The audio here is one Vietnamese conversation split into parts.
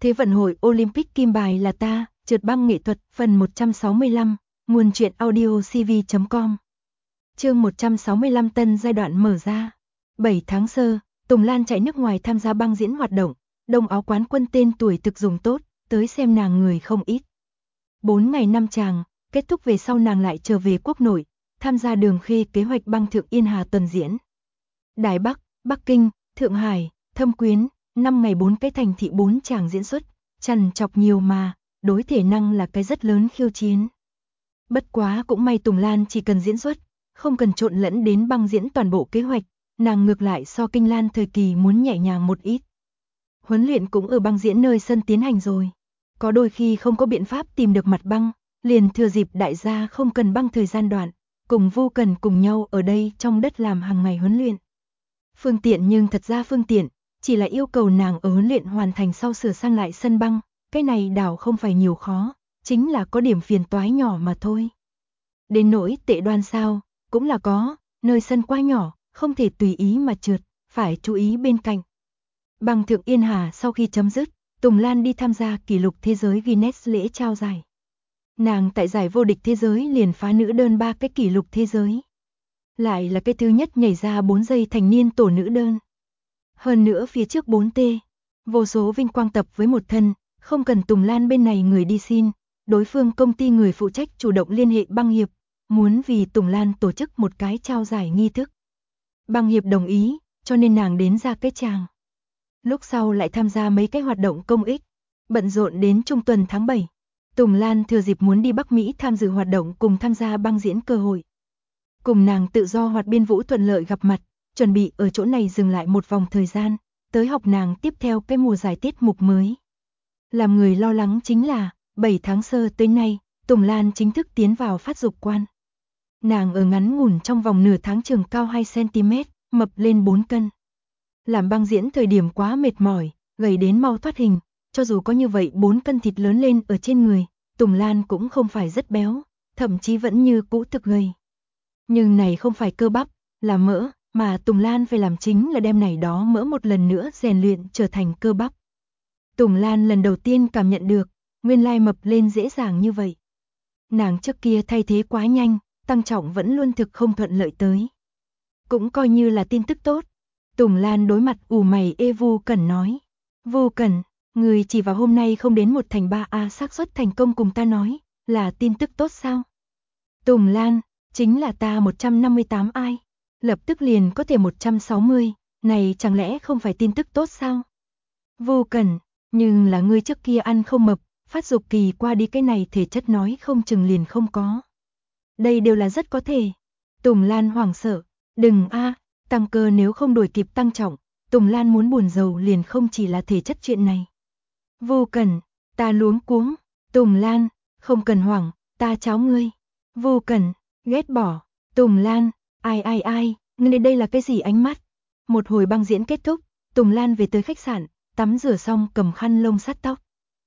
Thế vận hội Olympic kim bài là ta, trượt băng nghệ thuật, phần 165, nguồn truyện audio cv.com. Chương 165 tân giai đoạn mở ra. 7 tháng sơ, Tùng Lan chạy nước ngoài tham gia băng diễn hoạt động, đông áo quán quân tên tuổi thực dùng tốt, tới xem nàng người không ít. 4 ngày 5 chàng, kết thúc về sau nàng lại trở về quốc nội, tham gia Đường Khê kế hoạch băng Thượng Yên Hà tuần diễn. Đài Bắc, Bắc Kinh, Thượng Hải, Thâm Quyến, 5 ngày 4 cái thành thị 4 chàng diễn xuất, trằn trọc nhiều mà, đối thể năng là cái rất lớn khiêu chiến. Bất quá cũng may Tùng Lan chỉ cần diễn xuất, không cần trộn lẫn đến băng diễn toàn bộ kế hoạch, nàng ngược lại so Kinh Lan thời kỳ muốn nhẹ nhàng một ít. Huấn luyện cũng ở băng diễn nơi sân tiến hành rồi. Có đôi khi không có biện pháp tìm được mặt băng, liền thừa dịp đại gia không cần băng thời gian đoạn, cùng Vu Cần cùng nhau ở đây trong đất làm hàng ngày huấn luyện. Phương tiện nhưng thật ra phương tiện, chỉ là yêu cầu nàng ở huấn luyện hoàn thành sau sửa sang lại sân băng, cái này đảo không phải nhiều khó, chính là có điểm phiền toái nhỏ mà thôi. Đến nỗi tệ đoan sao, cũng là có, nơi sân quá nhỏ, không thể tùy ý mà trượt, phải chú ý bên cạnh. Băng Thượng Yên Hà sau khi chấm dứt, Tùng Lan đi tham gia kỷ lục thế giới Guinness lễ trao giải. Nàng tại giải vô địch thế giới liền phá nữ đơn 3 cái kỷ lục thế giới. Lại là cái thứ nhất nhảy ra 4 giây thành niên tổ nữ đơn. Hơn nữa phía trước 4T, vô số vinh quang tập với một thân, không cần Tùng Lan bên này người đi xin, đối phương công ty người phụ trách chủ động liên hệ băng hiệp, muốn vì Tùng Lan tổ chức một cái trao giải nghi thức. Băng hiệp đồng ý, cho nên nàng đến ra cái tràng. Lúc sau lại tham gia mấy cái hoạt động công ích, bận rộn đến trung tuần tháng 7. Tùng Lan thừa dịp muốn đi Bắc Mỹ tham dự hoạt động cùng tham gia băng diễn cơ hội. Cùng nàng tự do hoạt biên vũ thuận lợi gặp mặt, chuẩn bị ở chỗ này dừng lại một vòng thời gian, tới học nàng tiếp theo cái mùa giải tiết mục mới. Làm người lo lắng chính là, 7 tháng sơ tới nay, Tùng Lan chính thức tiến vào phát dục quan. Nàng ở ngắn ngủn trong vòng nửa tháng trường cao 2cm, mập lên 4 cân. Làm băng diễn thời điểm quá mệt mỏi, gầy đến mau thoát hình, cho dù có như vậy 4 cân thịt lớn lên ở trên người, Tùng Lan cũng không phải rất béo, thậm chí vẫn như cũ thực gầy. Nhưng này không phải cơ bắp, là mỡ, mà Tùng Lan phải làm chính là đem này đó mỡ một lần nữa rèn luyện trở thành cơ bắp. Tùng Lan lần đầu tiên cảm nhận được, nguyên lai mập lên dễ dàng như vậy. Nàng trước kia thay thế quá nhanh, tăng trọng vẫn luôn thực không thuận lợi tới. Cũng coi như là tin tức tốt. Tùng Lan đối mặt ủ mày Vu Cẩn nói. Vu Cẩn, người chỉ vào hôm nay không đến 1/3 xác suất thành công cùng ta nói, là tin tức tốt sao? Tùng Lan, chính là ta 158 ai? Lập tức liền có thể 160, này chẳng lẽ không phải tin tức tốt sao? Vu Cẩn, nhưng là ngươi trước kia ăn không mập, phát dục kỳ qua đi cái này thể chất nói không chừng liền không có. Đây đều là rất có thể. Tùng Lan hoảng sợ, đừng tăng cơ nếu không đuổi kịp tăng trọng, Tùng Lan muốn buồn rầu liền không chỉ là thể chất chuyện này. Vu Cẩn, ta luống cuống, Tùng Lan, không cần hoảng, ta cháo ngươi. Vu Cẩn, ghét bỏ, Tùng Lan, ai, ngươi đây là cái gì ánh mắt? Một hồi băng diễn kết thúc, Tùng Lan về tới khách sạn, tắm rửa xong cầm khăn lông sát tóc.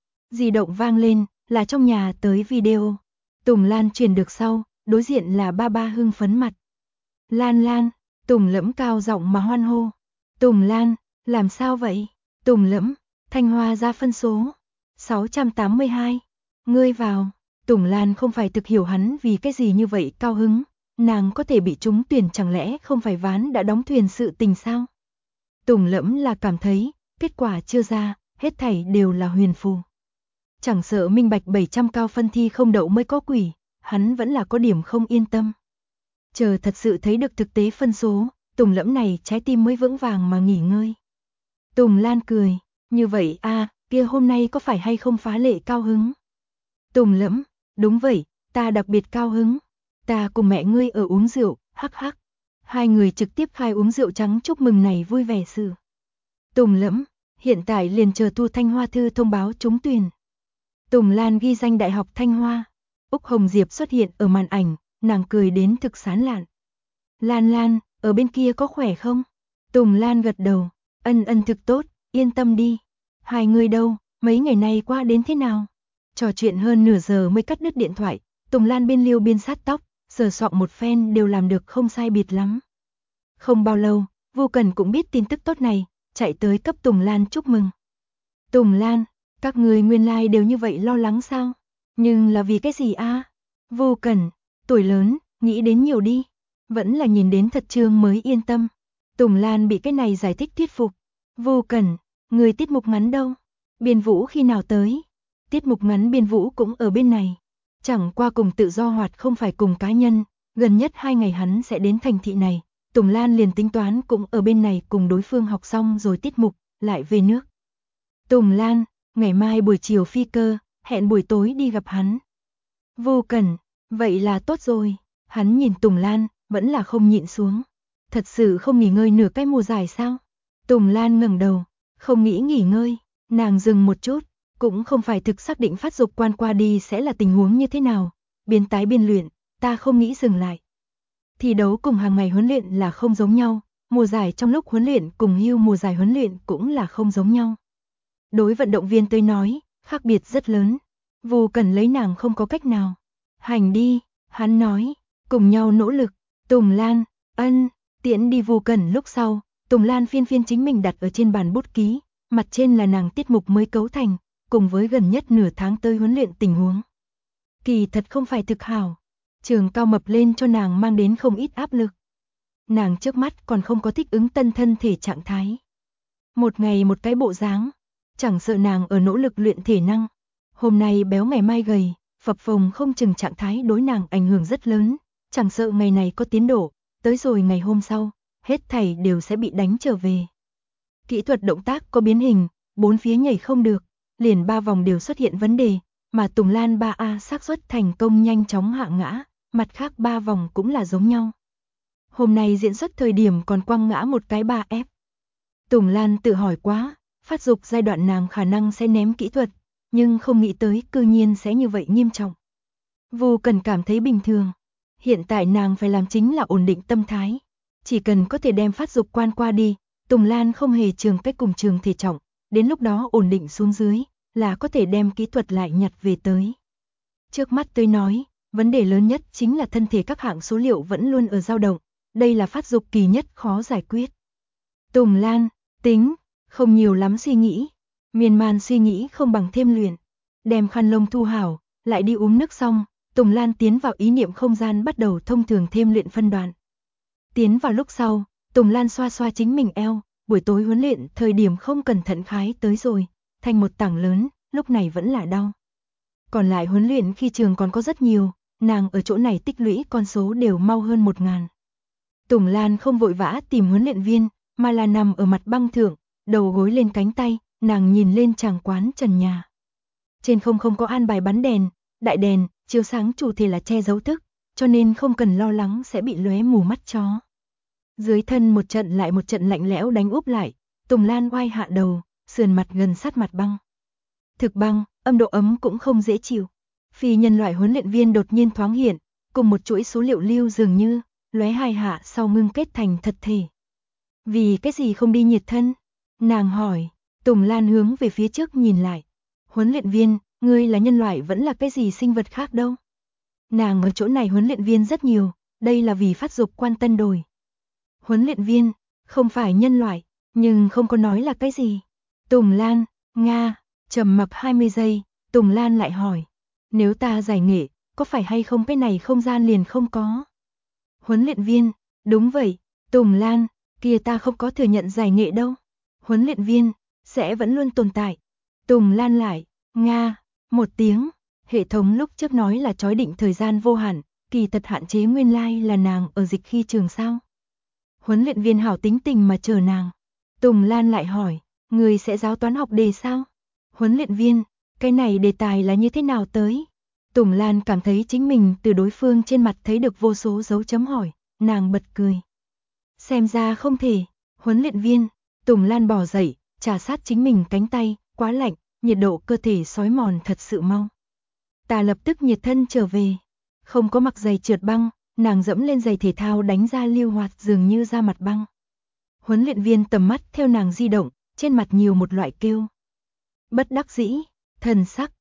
Di động vang lên, là trong nhà tới video. Tùng Lan truyền được sau, đối diện là ba hưng phấn mặt. Lan, Tùng Lẫm cao giọng mà hoan hô. Tùng Lan, làm sao vậy? Tùng Lẫm, Thanh Hoa ra phân số 682. Ngươi vào. Tùng Lan không phải thực hiểu hắn vì cái gì như vậy cao hứng, nàng có thể bị trúng tuyển chẳng lẽ không phải ván đã đóng thuyền sự tình sao? Tùng Lẫm là cảm thấy, kết quả chưa ra, hết thảy đều là huyền phù. Chẳng sợ minh bạch 700 cao phân thi không đậu mới có quỷ, hắn vẫn là có điểm không yên tâm. Chờ thật sự thấy được thực tế phân số, Tùng Lẫm này trái tim mới vững vàng mà nghỉ ngơi. Tùng Lan cười, như vậy kia hôm nay có phải hay không phá lệ cao hứng? Tùng Lẫm, đúng vậy, ta đặc biệt cao hứng. Ta cùng mẹ ngươi ở uống rượu, hắc. Hai người trực tiếp khai uống rượu trắng chúc mừng này vui vẻ sự. Tùng Lẫm, hiện tại liền chờ Thu Thanh Hoa thư thông báo trúng tuyển. Tùng Lan ghi danh Đại học Thanh Hoa. Úc Hồng Diệp xuất hiện ở màn ảnh, nàng cười đến thực sán lạn. Lan, ở bên kia có khỏe không? Tùng Lan gật đầu, ân thực tốt, yên tâm đi. Hai người đâu, mấy ngày nay qua đến thế nào? Trò chuyện hơn nửa giờ mới cắt đứt điện thoại, Tùng Lan biên liêu biên sát tóc, sờ soạn một phen đều làm được không sai biệt lắm. Không bao lâu, Vu Cần cũng biết tin tức tốt này, chạy tới cấp Tùng Lan chúc mừng. Tùng Lan, Các người nguyên lai đều như vậy lo lắng sao? Nhưng là vì cái gì a? Vô Cẩn, tuổi lớn, nghĩ đến nhiều đi. Vẫn là nhìn đến thật chương mới yên tâm. Tùng Lan bị cái này giải thích thuyết phục. Vô Cẩn, người tiết mục ngắn đâu? Biên Vũ khi nào tới? Tiết mục ngắn Biên Vũ cũng ở bên này. Chẳng qua cùng Tự Do Hoạt không phải cùng cá nhân, gần nhất 2 ngày hắn sẽ đến thành thị này. Tùng Lan liền tính toán cũng ở bên này cùng đối phương học xong rồi tiết mục, lại về nước. Tùng Lan, ngày mai buổi chiều phi cơ, hẹn buổi tối đi gặp hắn. Vô Cẩn, vậy là tốt rồi. Hắn nhìn Tùng Lan, vẫn là không nhịn xuống. Thật sự không nghỉ ngơi nửa cái mùa giải sao? Tùng Lan ngẩng đầu, không nghĩ nghỉ ngơi. Nàng dừng một chút, cũng không phải thực xác định phát dục quan qua đi sẽ là tình huống như thế nào. Biên tái biên luyện, ta không nghĩ dừng lại. Thi đấu cùng hàng ngày huấn luyện là không giống nhau, mùa giải trong lúc huấn luyện cùng hưu mùa giải huấn luyện cũng là không giống nhau. Đối vận động viên tới nói, khác biệt rất lớn. Vô Cẩn lấy nàng không có cách nào. Hành đi, hắn nói, cùng nhau nỗ lực. Tùng Lan, tiễn đi Vô Cẩn lúc sau, Tùng Lan phiên phiên chính mình đặt ở trên bàn bút ký, mặt trên là nàng tiết mục mới cấu thành, cùng với gần nhất nửa tháng tới huấn luyện tình huống. Kỳ thật không phải thực hảo, trường cao mập lên cho nàng mang đến không ít áp lực. Nàng trước mắt còn không có thích ứng tân thân thể trạng thái. Một ngày một cái bộ dáng, chẳng sợ nàng ở nỗ lực luyện thể năng. Hôm nay béo ngày mai gầy, phập phồng không chừng trạng thái đối nàng ảnh hưởng rất lớn, chẳng sợ ngày này có tiến độ, tới rồi ngày hôm sau, hết thảy đều sẽ bị đánh trở về. Kỹ thuật động tác có biến hình, bốn phía nhảy không được, liền 3 vòng đều xuất hiện vấn đề, mà Tùng Lan 3A xác suất thành công nhanh chóng hạ ngã, mặt khác 3 vòng cũng là giống nhau. Hôm nay diễn xuất thời điểm còn quăng ngã một cái 3F. Tùng Lan tự hỏi quá, phát dục giai đoạn nàng khả năng sẽ ném kỹ thuật, nhưng không nghĩ tới cư nhiên sẽ như vậy nghiêm trọng. Vô Cần cảm thấy bình thường. Hiện tại nàng phải làm chính là ổn định tâm thái. Chỉ cần có thể đem phát dục quan qua đi, Tùng Lan không hề trường cách cùng trường thể trọng, đến lúc đó ổn định xuống dưới, là có thể đem kỹ thuật lại nhặt về tới. Trước mắt tôi nói, vấn đề lớn nhất chính là thân thể các hạng số liệu vẫn luôn ở dao động, đây là phát dục kỳ nhất khó giải quyết. Tùng Lan, tính, không nhiều lắm suy nghĩ, miên man suy nghĩ không bằng thêm luyện. Đem khăn lông thu hảo, lại đi uống nước xong, Tùng Lan tiến vào ý niệm không gian bắt đầu thông thường thêm luyện phân đoạn. Tiến vào lúc sau, Tùng Lan xoa xoa chính mình eo, buổi tối huấn luyện thời điểm không cẩn thận khái tới rồi, thành một tảng lớn, lúc này vẫn là đau. Còn lại huấn luyện khi trường còn có rất nhiều, nàng ở chỗ này tích lũy con số đều mau hơn 1000. Tùng Lan không vội vã tìm huấn luyện viên, mà là nằm ở mặt băng thượng, đầu gối lên cánh tay, nàng nhìn lên tràng quán trần nhà. Trên không có an bài bắn đèn, đại đèn, chiếu sáng chủ thể là che giấu thức, cho nên không cần lo lắng sẽ bị lóe mù mắt chó. Dưới thân một trận lại một trận lạnh lẽo đánh úp lại, Tùng Lan oai hạ đầu, sườn mặt gần sát mặt băng. Thực băng, âm độ ấm cũng không dễ chịu. Phi nhân loại huấn luyện viên đột nhiên thoáng hiện, cùng một chuỗi số liệu lưu dường như, lóe hai hạ sau ngưng kết thành thật thể. Vì cái gì không đi nhiệt thân? Nàng hỏi. Tùng Lan hướng về phía trước nhìn lại. Huấn luyện viên, ngươi là nhân loại vẫn là cái gì sinh vật khác đâu? Nàng ở chỗ này huấn luyện viên rất nhiều, đây là vì phát dục quan tân đổi. Huấn luyện viên, không phải nhân loại, nhưng không có nói là cái gì. Tùng Lan, Nga, trầm mặc 20 giây, Tùng Lan lại hỏi. Nếu ta giải nghệ, có phải hay không cái này không gian liền không có? Huấn luyện viên, đúng vậy. Tùng Lan, kia ta không có thừa nhận giải nghệ đâu. Huấn luyện viên, sẽ vẫn luôn tồn tại. Tùng Lan lại, Nga, một tiếng. Hệ thống lúc trước nói là chói định thời gian vô hạn, kỳ thật hạn chế nguyên lai là nàng ở dịch khi trường sao. Huấn luyện viên hảo tính tình mà chờ nàng. Tùng Lan lại hỏi, người sẽ giáo toán học đề sao? Huấn luyện viên, cái này đề tài là như thế nào tới? Tùng Lan cảm thấy chính mình từ đối phương trên mặt thấy được vô số dấu chấm hỏi, nàng bật cười. Xem ra không thể. Huấn luyện viên, Tùng Lan bò dậy, trà sát chính mình cánh tay, quá lạnh, nhiệt độ cơ thể xói mòn thật sự mau. Ta lập tức nhiệt thân trở về. Không có mặc giày trượt băng, nàng dẫm lên giày thể thao đánh ra lưu hoạt dường như ra mặt băng. Huấn luyện viên tầm mắt theo nàng di động, trên mặt nhiều một loại kêu. Bất đắc dĩ, thần sắc,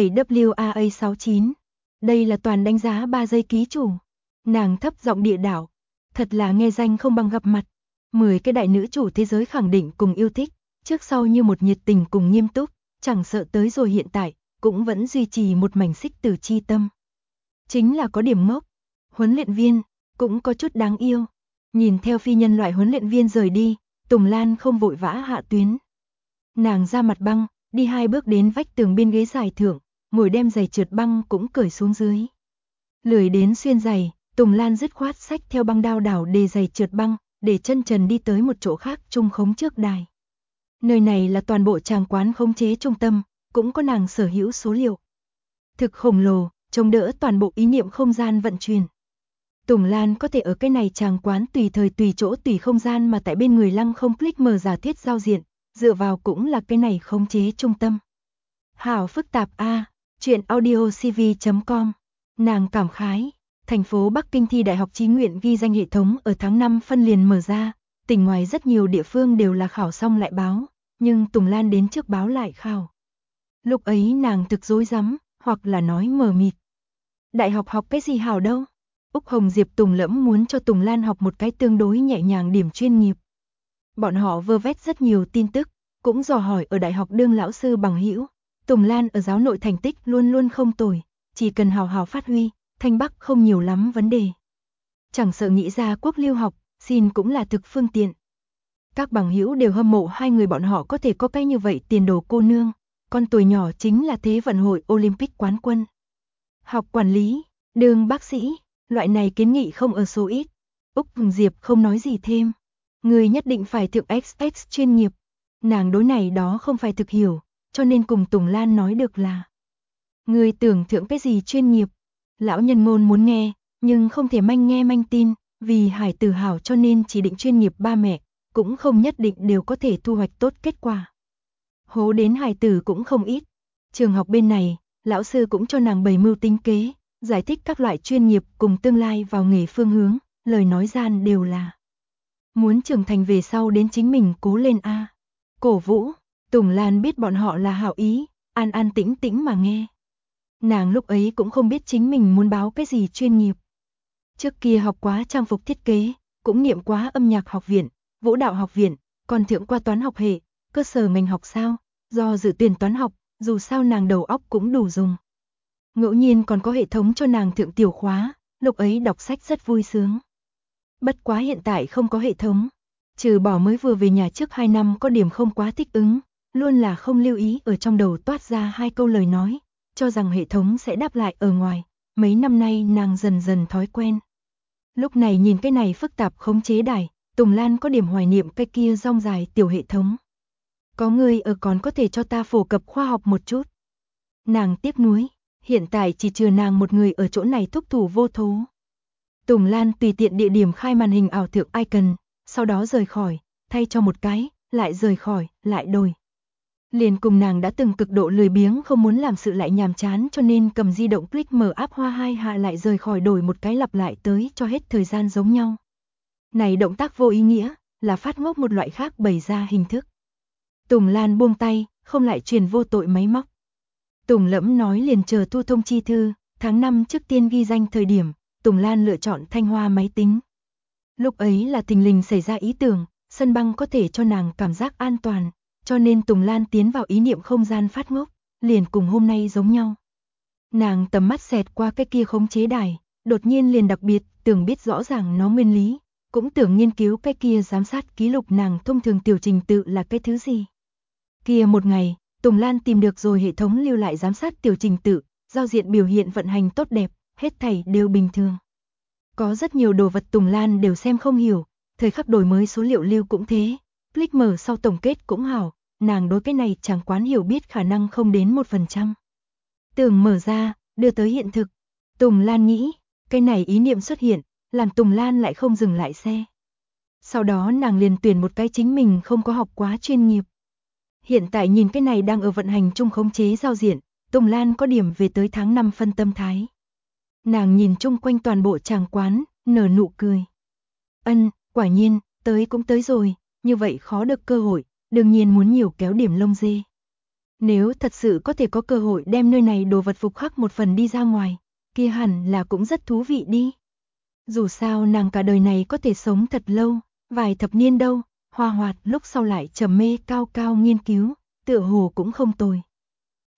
7WAA69. Đây là toàn đánh giá 3 giây ký chủ. Nàng thấp giọng địa đảo. Thật là nghe danh không bằng gặp mặt. 10 cái đại nữ chủ thế giới khẳng định cùng yêu thích, trước sau như một nhiệt tình cùng nghiêm túc, chẳng sợ tới rồi hiện tại, cũng vẫn duy trì một mảnh xích tử chi tâm. Chính là có điểm ngốc, huấn luyện viên, cũng có chút đáng yêu. Nhìn theo phi nhân loại huấn luyện viên rời đi, Tùng Lan không vội vã hạ tuyến. Nàng ra mặt băng, đi 2 bước đến vách tường bên ghế dài thượng, ngồi đem giày trượt băng cũng cởi xuống dưới. Lười đến xuyên giày, Tùng Lan dứt khoát xách theo băng đao đảo đề giày trượt băng, để chân trần đi tới một chỗ khác trung khống trước đài. Nơi này là toàn bộ tràng quán khống chế trung tâm, cũng có nàng sở hữu số liệu. Thực khổng lồ, chống đỡ toàn bộ ý niệm không gian vận chuyển. Tùng Lan có thể ở cái này tràng quán tùy thời tùy chỗ tùy không gian mà tại bên người lăng không click mở giả thiết giao diện, dựa vào cũng là cái này khống chế trung tâm. Hảo phức tạp a, chuyện audiocv.com. Nàng cảm khái, thành phố Bắc Kinh thi đại học chí nguyện ghi danh hệ thống ở tháng 5 phân liền mở ra, tỉnh ngoài rất nhiều địa phương đều là khảo xong lại báo, nhưng Tùng Lan đến trước báo lại khảo. Lúc ấy nàng thực rối rắm, hoặc là nói mờ mịt. Đại học học cái gì hảo đâu? Úc Hồng Diệp Tùng Lẫm muốn cho Tùng Lan học một cái tương đối nhẹ nhàng điểm chuyên nghiệp. Bọn họ vơ vét rất nhiều tin tức, cũng dò hỏi ở đại học đương lão sư bằng hữu. Tùng Lan ở giáo nội thành tích luôn luôn không tồi, chỉ cần hào hào phát huy, Thanh Bắc không nhiều lắm vấn đề. Chẳng sợ nghĩ ra quốc lưu học, xin cũng là thực phương tiện. Các bằng hữu đều hâm mộ hai người bọn họ có thể có cái như vậy tiền đồ cô nương, con tuổi nhỏ chính là thế vận hội Olympic quán quân. Học quản lý, đương bác sĩ, loại này kiến nghị không ở số ít. Úc Hồng Diệp không nói gì thêm. Người nhất định phải thượng XX chuyên nghiệp. Nàng đối này đó không phải thực hiểu, cho nên cùng Tùng Lan nói được là. Người tưởng thượng cái gì chuyên nghiệp? Lão nhân ngôn muốn nghe, nhưng không thể manh nghe manh tin, vì hải tử hảo cho nên chỉ định chuyên nghiệp ba mẹ, cũng không nhất định đều có thể thu hoạch tốt kết quả. Hố đến hải tử cũng không ít. Trường học bên này, lão sư cũng cho nàng bày mưu tính kế, giải thích các loại chuyên nghiệp cùng tương lai vào nghề phương hướng, lời nói gian đều là muốn trưởng thành về sau đến chính mình cố lên a. Cổ vũ, Tùng Lan biết bọn họ là hảo ý, an an tĩnh tĩnh mà nghe. Nàng lúc ấy cũng không biết chính mình muốn báo cái gì chuyên nghiệp. Trước kia học quá trang phục thiết kế, cũng niệm quá âm nhạc học viện, vũ đạo học viện, còn thượng qua toán học hệ, cơ sở ngành học sao, do dự tuyển toán học, dù sao nàng đầu óc cũng đủ dùng. Ngẫu nhiên còn có hệ thống cho nàng thượng tiểu khóa, lúc ấy đọc sách rất vui sướng. Bất quá hiện tại không có hệ thống, trừ bỏ mới vừa về nhà trước 2 năm có điểm không quá thích ứng, luôn là không lưu ý ở trong đầu toát ra 2 câu lời nói, cho rằng hệ thống sẽ đáp lại ở ngoài, mấy năm nay nàng dần dần thói quen. Lúc này nhìn cái này phức tạp khống chế đài, Tùng Lan có điểm hoài niệm cái kia rong dài tiểu hệ thống. Có người ở còn có thể cho ta phổ cập khoa học một chút. Nàng tiếc nuối, hiện tại chỉ trừ nàng một người ở chỗ này thúc thủ vô thố. Tùng Lan tùy tiện địa điểm khai màn hình ảo thượng icon, sau đó rời khỏi, thay cho một cái, lại rời khỏi, lại đổi. Liền cùng nàng đã từng cực độ lười biếng không muốn làm sự lại nhàm chán cho nên cầm di động click mở app hoa 2 hạ lại rời khỏi đổi một cái lặp lại tới cho hết thời gian giống nhau. Này động tác vô ý nghĩa, là phát ngốc một loại khác bày ra hình thức. Tùng Lan buông tay, không lại truyền vô tội máy móc. Tùng Lẫm nói liền chờ thu thông chi thư, tháng 5 trước tiên ghi danh thời điểm, Tùng Lan lựa chọn Thanh Hoa máy tính. Lúc ấy là thình lình xảy ra ý tưởng, sân băng có thể cho nàng cảm giác an toàn, cho nên Tùng Lan tiến vào ý niệm không gian phát ngốc, liền cùng hôm nay giống nhau. Nàng tầm mắt xẹt qua cái kia khống chế đài, đột nhiên liền đặc biệt, tưởng biết rõ ràng nó nguyên lý, cũng tưởng nghiên cứu cái kia giám sát ký lục nàng thông thường tiểu trình tự là cái thứ gì. Kia một ngày, Tùng Lan tìm được rồi hệ thống lưu lại giám sát tiểu trình tự, giao diện biểu hiện vận hành tốt đẹp, hết thảy đều bình thường. Có rất nhiều đồ vật Tùng Lan đều xem không hiểu, thời khắc đổi mới số liệu lưu cũng thế, click mở sau tổng kết cũng hảo, nàng đối cái này chẳng quán hiểu biết khả năng không đến 1%. Tưởng mở ra, đưa tới hiện thực. Tùng Lan nghĩ, cái này ý niệm xuất hiện, làm Tùng Lan lại không dừng lại xe. Sau đó nàng liền tuyển một cái chính mình không có học quá chuyên nghiệp. Hiện tại nhìn cái này đang ở vận hành chung khống chế giao diện, Tùng Lan có điểm về tới tháng 5 phân tâm thái. Nàng nhìn chung quanh toàn bộ tràng quán, nở nụ cười. Quả nhiên, tới cũng tới rồi, như vậy khó được cơ hội, đương nhiên muốn nhiều kéo điểm lông dê. Nếu thật sự có thể có cơ hội đem nơi này đồ vật phục khắc một phần đi ra ngoài, kia hẳn là cũng rất thú vị đi. Dù sao nàng cả đời này có thể sống thật lâu, vài thập niên đâu, hoa hoạt lúc sau lại trầm mê cao cao nghiên cứu, tựa hồ cũng không tồi.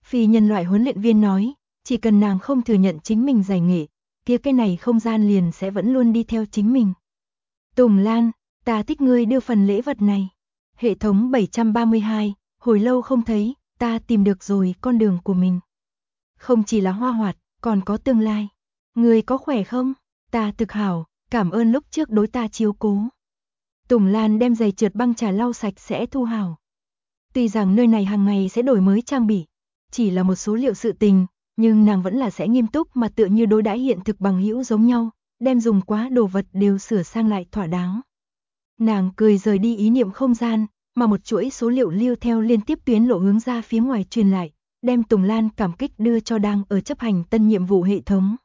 Phi nhân loại huấn luyện viên nói, chỉ cần nàng không thừa nhận chính mình giải nghệ, kia cái này không gian liền sẽ vẫn luôn đi theo chính mình. Tùng Lan, ta thích ngươi đưa phần lễ vật này. Hệ thống 732, hồi lâu không thấy, ta tìm được rồi con đường của mình. Không chỉ là hoa hoạt, còn có tương lai. Ngươi có khỏe không? Ta thực hảo, cảm ơn lúc trước đối ta chiếu cố. Tùng Lan đem giày trượt băng trà lau sạch sẽ thu hảo. Tuy rằng nơi này hàng ngày sẽ đổi mới trang bị, chỉ là một số liệu sự tình, nhưng nàng vẫn là sẽ nghiêm túc mà tựa như đối đãi hiện thực bằng hữu giống nhau, đem dùng quá đồ vật đều sửa sang lại thỏa đáng. Nàng cười rời đi ý niệm không gian, mà một chuỗi số liệu lưu theo liên tiếp tuyến lộ hướng ra phía ngoài truyền lại, đem Tùng Lan cảm kích đưa cho đang ở chấp hành tân nhiệm vụ hệ thống.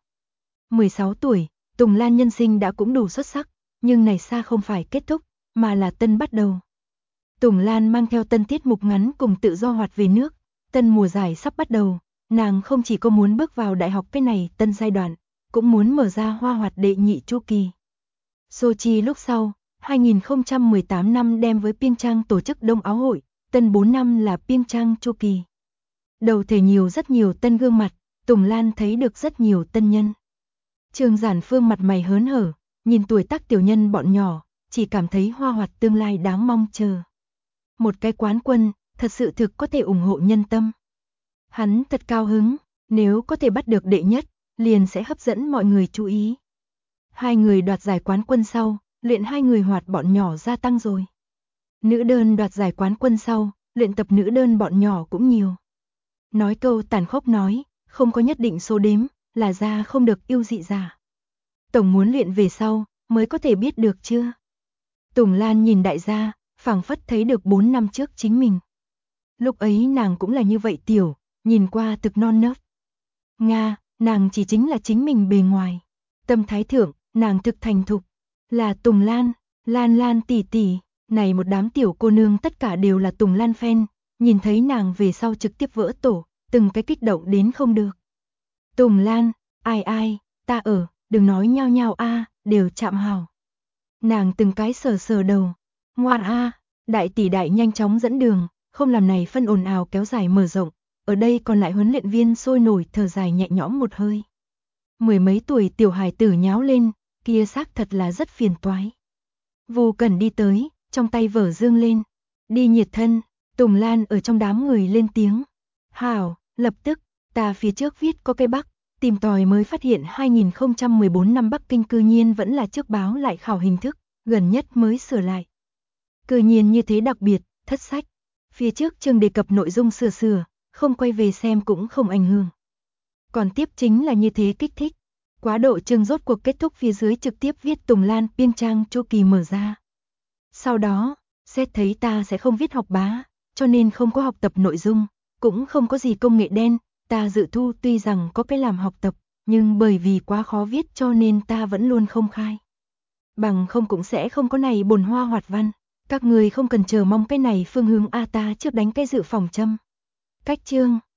16 tuổi, Tùng Lan nhân sinh đã cũng đủ xuất sắc, nhưng này xa không phải kết thúc, mà là tân bắt đầu. Tùng Lan mang theo tân tiết mục ngắn cùng tự do hoạt về nước, tân mùa giải sắp bắt đầu, nàng không chỉ có muốn bước vào đại học cái này tân giai đoạn, cũng muốn mở ra hoa hoạt đệ nhị chu kỳ. Sochi lúc sau, 2018 năm đem với Pyeongchang tổ chức Đông Áo hội, tân 4 năm là Pyeongchang chu kỳ. Đầu thể rất nhiều tân gương mặt, Tùng Lan thấy được rất nhiều tân nhân. Trương Giản Phương mặt mày hớn hở, nhìn tuổi tác tiểu nhân bọn nhỏ, chỉ cảm thấy hoa hoạt tương lai đáng mong chờ. Một cái quán quân, thật sự thực có thể ủng hộ nhân tâm. Hắn thật cao hứng, nếu có thể bắt được đệ nhất, liền sẽ hấp dẫn mọi người chú ý. Hai người đoạt giải quán quân sau, luyện hai người hoạt bọn nhỏ gia tăng rồi. Nữ đơn đoạt giải quán quân sau, luyện tập nữ đơn bọn nhỏ cũng nhiều. Nói câu tàn khốc nói, không có nhất định số đếm, là ra không được yêu dị giả. Tổng muốn luyện về sau, mới có thể biết được chưa? Tùng Lan nhìn đại gia, phảng phất thấy được 4 năm trước chính mình. Lúc ấy nàng cũng là như vậy tiểu, nhìn qua thực non nớt. Nga, nàng chỉ chính là chính mình bề ngoài. Tâm thái thượng, nàng thực thành thục. Là Tùng Lan, Lan Lan tỷ tỷ, này một đám tiểu cô nương tất cả đều là Tùng Lan fan, nhìn thấy nàng về sau trực tiếp vỡ tổ, từng cái kích động đến không được. Tùng Lan, ai, ta ở, đừng nói nhao nhao a, đều chạm hào. Nàng từng cái sờ đầu, ngoan a, đại tỷ đại nhanh chóng dẫn đường, không làm này phân ồn ào kéo dài mở rộng, ở đây còn lại huấn luyện viên sôi nổi thở dài nhẹ nhõm một hơi. Mười mấy tuổi tiểu hài tử nháo lên, kia xác thật là rất phiền toái. Vô Cẩn đi tới, trong tay vở dương lên, đi nhiệt thân, Tùng Lan ở trong đám người lên tiếng. Hảo, lập tức, ta phía trước viết có cái Bắc, tìm tòi mới phát hiện 2014 năm Bắc Kinh cư nhiên vẫn là trước báo lại khảo hình thức, gần nhất mới sửa lại. Cư nhiên như thế đặc biệt, thất sách. Phía trước chương đề cập nội dung sửa, không quay về xem cũng không ảnh hưởng. Còn tiếp chính là như thế kích thích. Quá độ chương rốt cuộc kết thúc phía dưới trực tiếp viết Tùng Lan Pyeongchang chu kỳ mở ra. Sau đó, xét thấy ta sẽ không viết học bá, cho nên không có học tập nội dung, cũng không có gì công nghệ đen, ta dự thu tuy rằng có cái làm học tập, nhưng bởi vì quá khó viết cho nên ta vẫn luôn không khai. Bằng không cũng sẽ không có này bồn hoa hoạt văn, các người không cần chờ mong cái này phương hướng a ta trước đánh cái dự phòng châm. Cách chương